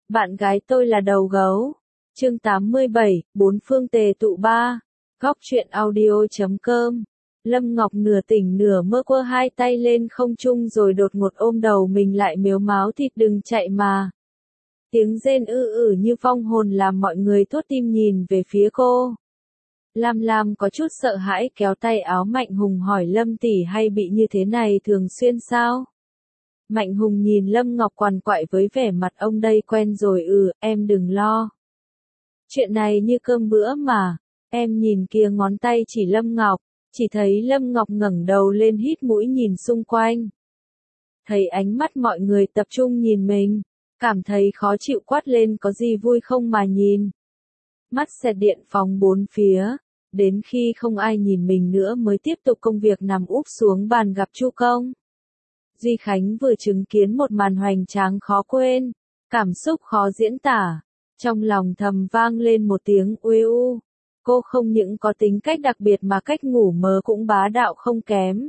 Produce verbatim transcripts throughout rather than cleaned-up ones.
Bạn gái tôi là đầu gấu. Chương tám mươi bảy, bốn phương tề tụ ba. Góc truyện audio chấm com. Lâm Ngọc nửa tỉnh nửa mơ quơ hai tay lên không trung rồi đột ngột ôm đầu mình lại mếu máo thịt đừng chạy mà. Tiếng rên ư ử như vong hồn làm mọi người thốt tim nhìn về phía cô. Lam Lam có chút sợ hãi kéo tay áo Mạnh Hùng hỏi Lâm tỷ hay bị như thế này thường xuyên sao? Mạnh Hùng nhìn Lâm Ngọc quằn quại với vẻ mặt ông đây quen rồi ừ, em đừng lo. Chuyện này như cơm bữa mà, em nhìn kia ngón tay chỉ Lâm Ngọc, chỉ thấy Lâm Ngọc ngẩng đầu lên hít mũi nhìn xung quanh. Thấy ánh mắt mọi người tập trung nhìn mình, cảm thấy khó chịu quát lên có gì vui không mà nhìn. Mắt xẹt điện phóng bốn phía, đến khi không ai nhìn mình nữa mới tiếp tục công việc nằm úp xuống bàn gặp Chu Công. Duy Khánh vừa chứng kiến một màn hoành tráng khó quên, cảm xúc khó diễn tả, trong lòng thầm vang lên một tiếng uê u. Cô không những có tính cách đặc biệt mà cách ngủ mơ cũng bá đạo không kém.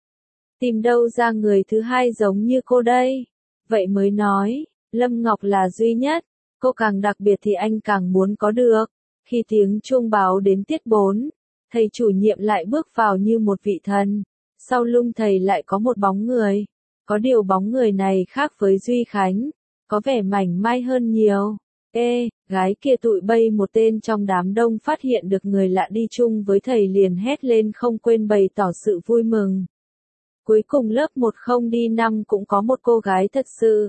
Tìm đâu ra người thứ hai giống như cô đây? Vậy mới nói, Lâm Ngọc là duy nhất, cô càng đặc biệt thì anh càng muốn có được. Khi tiếng chuông báo đến tiết bốn, thầy chủ nhiệm lại bước vào như một vị thần, sau lưng thầy lại có một bóng người. Có điều bóng người này khác với Duy Khánh, có vẻ mảnh mai hơn nhiều. Ê, gái kia tụi bay một tên trong đám đông phát hiện được người lạ đi chung với thầy liền hét lên không quên bày tỏ sự vui mừng. Cuối cùng lớp một không đi năm cũng có một cô gái thật sự.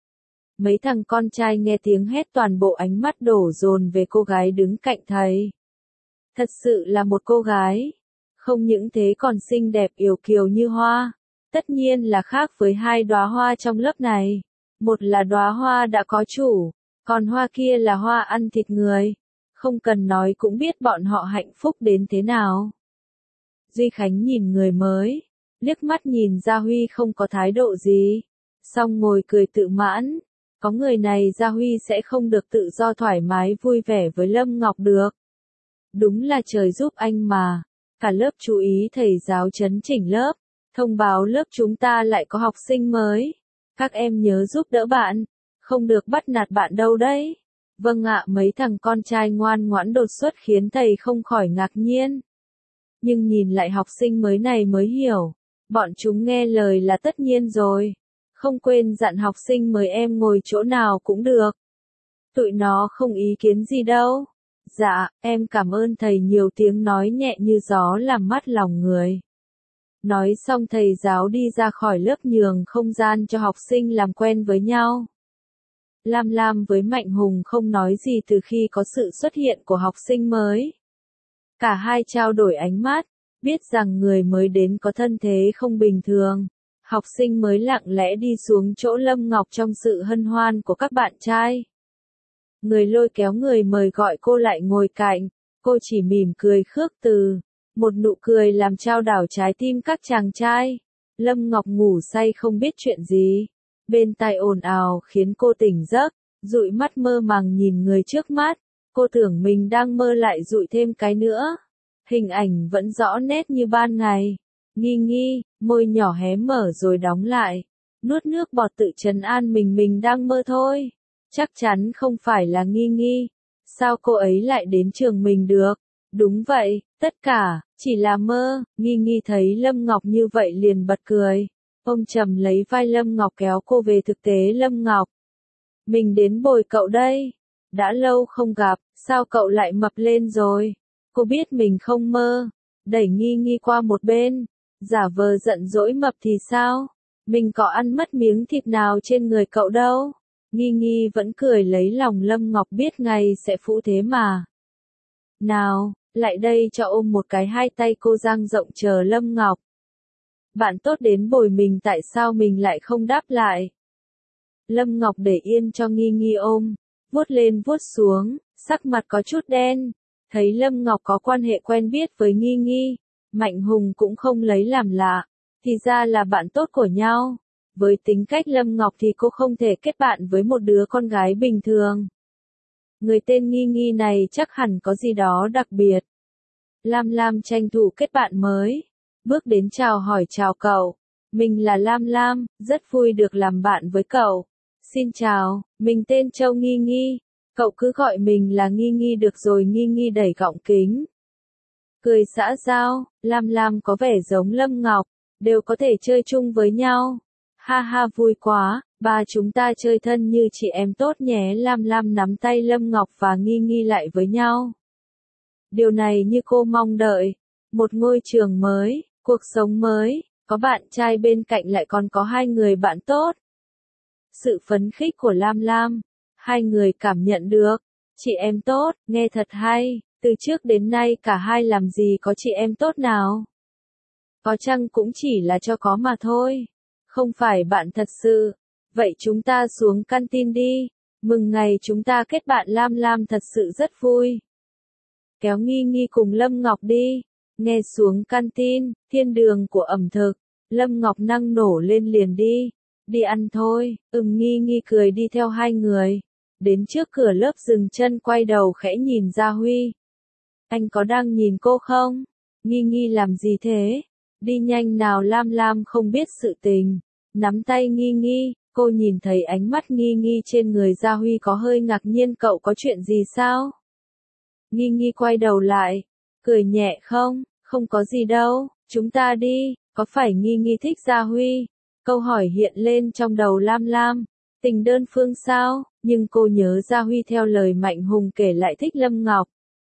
Mấy thằng con trai nghe tiếng hét toàn bộ ánh mắt đổ dồn về cô gái đứng cạnh thầy. Thật sự là một cô gái. Không những thế còn xinh đẹp yểu kiều như hoa. Tất nhiên là khác với hai đóa hoa trong lớp này. Một là đóa hoa đã có chủ, còn hoa kia là hoa ăn thịt người. Không cần nói cũng biết bọn họ hạnh phúc đến thế nào. Duy Khánh nhìn người mới, liếc mắt nhìn Gia Huy không có thái độ gì. Xong ngồi cười tự mãn. Có người này Gia Huy sẽ không được tự do thoải mái vui vẻ với Lâm Ngọc được. Đúng là trời giúp anh mà. Cả lớp chú ý thầy giáo chấn chỉnh lớp. Thông báo lớp chúng ta lại có học sinh mới. Các em nhớ giúp đỡ bạn. Không được bắt nạt bạn đâu đấy. Vâng ạ, mấy thằng con trai ngoan ngoãn đột xuất khiến thầy không khỏi ngạc nhiên. Nhưng nhìn lại học sinh mới này mới hiểu. Bọn chúng nghe lời là tất nhiên rồi. Không quên dặn học sinh mời em ngồi chỗ nào cũng được. Tụi nó không ý kiến gì đâu. Dạ, em cảm ơn thầy nhiều tiếng nói nhẹ như gió làm mát lòng người. Nói xong thầy giáo đi ra khỏi lớp nhường không gian cho học sinh làm quen với nhau. Lam Lam với Mạnh Hùng không nói gì từ khi có sự xuất hiện của học sinh mới. Cả hai trao đổi ánh mắt, biết rằng người mới đến có thân thế không bình thường. Học sinh mới lặng lẽ đi xuống chỗ Lâm Ngọc trong sự hân hoan của các bạn trai. Người lôi kéo người mời gọi cô lại ngồi cạnh, cô chỉ mỉm cười khước từ. Một nụ cười làm trao đảo trái tim các chàng trai. Lâm Ngọc ngủ say không biết chuyện gì. Bên tai ồn ào khiến cô tỉnh giấc, dụi mắt mơ màng nhìn người trước mắt. Cô tưởng mình đang mơ lại dụi thêm cái nữa. Hình ảnh vẫn rõ nét như ban ngày. Nghi nghi, môi nhỏ hé mở rồi đóng lại. Nuốt nước bọt tự trấn an mình mình đang mơ thôi. Chắc chắn không phải là Nghi nghi. Sao cô ấy lại đến trường mình được? Đúng vậy, tất cả, chỉ là mơ. Nghi nghi thấy Lâm Ngọc như vậy liền bật cười. Ông trầm lấy vai Lâm Ngọc kéo cô về thực tế. Lâm Ngọc, mình đến bồi cậu đây. Đã lâu không gặp, sao cậu lại mập lên rồi? Cô biết mình không mơ. Đẩy Nghi nghi qua một bên. Giả vờ giận dỗi mập thì sao? Mình có ăn mất miếng thịt nào trên người cậu đâu. Nghi nghi vẫn cười lấy lòng Lâm Ngọc biết ngày sẽ phũ thế mà. Nào, lại đây cho ôm một cái. Hai tay cô dang rộng chờ Lâm Ngọc. Bạn tốt đến bồi mình tại sao mình lại không đáp lại? Lâm Ngọc để yên cho Nghi nghi ôm, vuốt lên vuốt xuống, sắc mặt có chút đen. Thấy Lâm Ngọc có quan hệ quen biết với Nghi nghi, Mạnh Hùng cũng không lấy làm lạ. Thì ra là bạn tốt của nhau. Với tính cách Lâm Ngọc thì cô không thể kết bạn với một đứa con gái bình thường. Người tên Nghi nghi này chắc hẳn có gì đó đặc biệt. Lam Lam tranh thủ kết bạn mới. Bước đến chào hỏi chào cậu. Mình là Lam Lam, rất vui được làm bạn với cậu. Xin chào, mình tên Châu Nghi Nghi. Cậu cứ gọi mình là Nghi Nghi được rồi. Nghi Nghi đẩy gọng kính. Cười xã giao, Lam Lam có vẻ giống Lâm Ngọc, đều có thể chơi chung với nhau. Ha ha vui quá, ba chúng ta chơi thân như chị em tốt nhé. Lam Lam nắm tay Lâm Ngọc và Nghi Nghi lại với nhau. Điều này như cô mong đợi. Một ngôi trường mới, cuộc sống mới, có bạn trai bên cạnh lại còn có hai người bạn tốt. Sự phấn khích của Lam Lam, hai người cảm nhận được. Chị em tốt, nghe thật hay, từ trước đến nay cả hai làm gì có chị em tốt nào. Có chăng cũng chỉ là cho có mà thôi, không phải bạn thật sự. Vậy chúng ta xuống canteen đi, mừng ngày chúng ta kết bạn. Lam Lam thật sự rất vui. Kéo Nghi Nghi cùng Lâm Ngọc đi, nghe xuống canteen, thiên đường của ẩm thực. Lâm Ngọc năng nổ lên liền đi. Đi ăn thôi, ừm. Nghi Nghi cười đi theo hai người. Đến trước cửa lớp dừng chân quay đầu khẽ nhìn Gia Huy. Anh có đang nhìn cô không? Nghi Nghi làm gì thế? Đi nhanh nào. Lam Lam không biết sự tình. Nắm tay Nghi Nghi, cô nhìn thấy ánh mắt Nghi Nghi trên người Gia Huy có hơi ngạc nhiên. Cậu có chuyện gì sao? Nghi Nghi quay đầu lại, cười nhẹ. Không, không có gì đâu, chúng ta đi. Có phải Nghi Nghi thích Gia Huy? Câu hỏi hiện lên trong đầu Lam Lam. Tình đơn phương sao? Nhưng cô nhớ Gia Huy theo lời Mạnh Hùng kể lại thích Lâm Ngọc.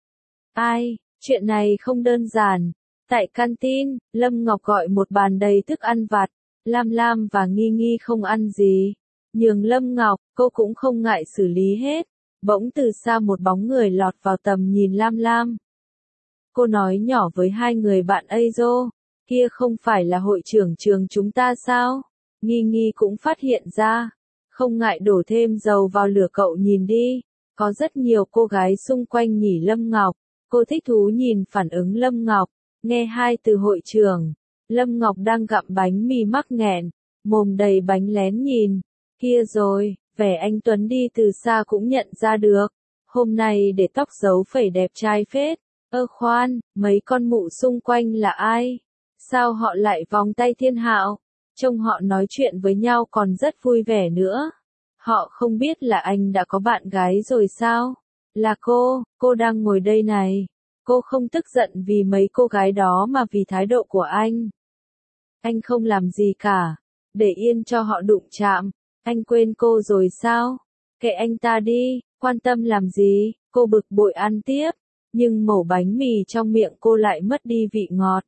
Ai, chuyện này không đơn giản. Tại canteen, Lâm Ngọc gọi một bàn đầy thức ăn vặt. Lam Lam và Nghi Nghi không ăn gì. Nhường Lâm Ngọc, cô cũng không ngại xử lý hết. Bỗng từ xa một bóng người lọt vào tầm nhìn Lam Lam. Cô nói nhỏ với hai người bạn Azo. Kia không phải là hội trưởng trường chúng ta sao? Nghi Nghi cũng phát hiện ra. Không ngại đổ thêm dầu vào lửa. Cậu nhìn đi. Có rất nhiều cô gái xung quanh nhỉ. Lâm Ngọc. Cô thích thú nhìn phản ứng Lâm Ngọc. Nghe hai từ hội trưởng. Lâm Ngọc đang gặm bánh mì mắc nghẹn. Mồm đầy bánh lén nhìn. Kia rồi, vẻ anh Tuấn đi từ xa cũng nhận ra được. Hôm nay để tóc giấu phẩy đẹp trai phết. Ơ khoan, mấy con mụ xung quanh là ai? Sao họ lại vòng tay Thiên Hạo? Trông họ nói chuyện với nhau còn rất vui vẻ nữa. Họ không biết là anh đã có bạn gái rồi sao? Là cô, cô đang ngồi đây này. Cô không tức giận vì mấy cô gái đó mà vì thái độ của anh. Anh không làm gì cả. Để yên cho họ đụng chạm. Anh quên cô rồi sao? Kệ anh ta đi, quan tâm làm gì? Cô bực bội ăn tiếp. Nhưng mẩu bánh mì trong miệng cô lại mất đi vị ngọt.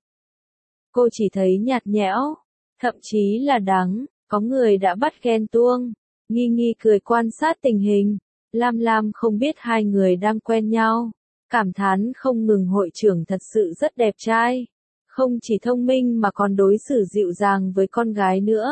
Cô chỉ thấy nhạt nhẽo. Thậm chí là đắng. Có người đã bắt ghen tuông. Nghi Nghi cười quan sát tình hình. Lam Lam không biết hai người đang quen nhau. Cảm thán không ngừng hội trưởng thật sự rất đẹp trai. Không chỉ thông minh mà còn đối xử dịu dàng với con gái nữa.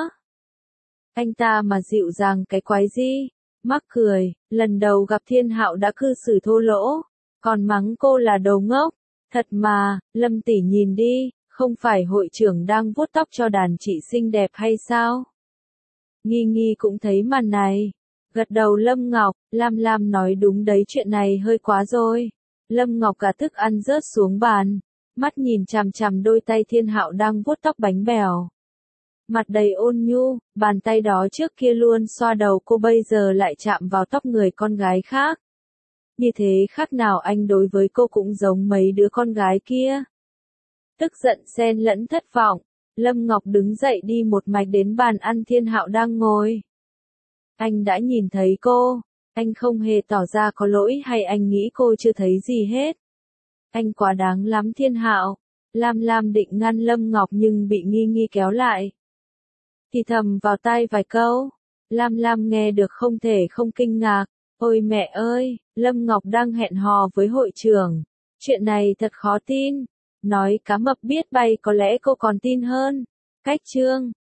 Anh ta mà dịu dàng cái quái gì? Mắc cười, lần đầu gặp Thiên Hạo đã cư xử thô lỗ. Còn mắng cô là đầu ngốc. Thật mà, Lâm tỷ nhìn đi, không phải hội trưởng đang vuốt tóc cho đàn chị xinh đẹp hay sao? Nghi Nghi cũng thấy màn này. Gật đầu. Lâm Ngọc, Lam Lam nói đúng đấy, chuyện này hơi quá rồi. Lâm Ngọc cả thức ăn rớt xuống bàn. Mắt nhìn chằm chằm đôi tay Thiên Hạo đang vuốt tóc bánh bèo. Mặt đầy ôn nhu, bàn tay đó trước kia luôn xoa đầu cô bây giờ lại chạm vào tóc người con gái khác. Như thế khác nào anh đối với cô cũng giống mấy đứa con gái kia. Tức giận xen lẫn thất vọng, Lâm Ngọc đứng dậy đi một mạch đến bàn ăn Thiên Hạo đang ngồi. Anh đã nhìn thấy cô, anh không hề tỏ ra có lỗi hay anh nghĩ cô chưa thấy gì hết. Anh quá đáng lắm Thiên Hạo. Lam Lam định ngăn Lâm Ngọc nhưng bị Nghi Nghi kéo lại. Thì thầm vào tai vài câu. Lam Lam nghe được không thể không kinh ngạc. Ôi mẹ ơi, Lâm Ngọc đang hẹn hò với hội trưởng. Chuyện này thật khó tin. Nói cá mập biết bay có lẽ cô còn tin hơn. Cách chương.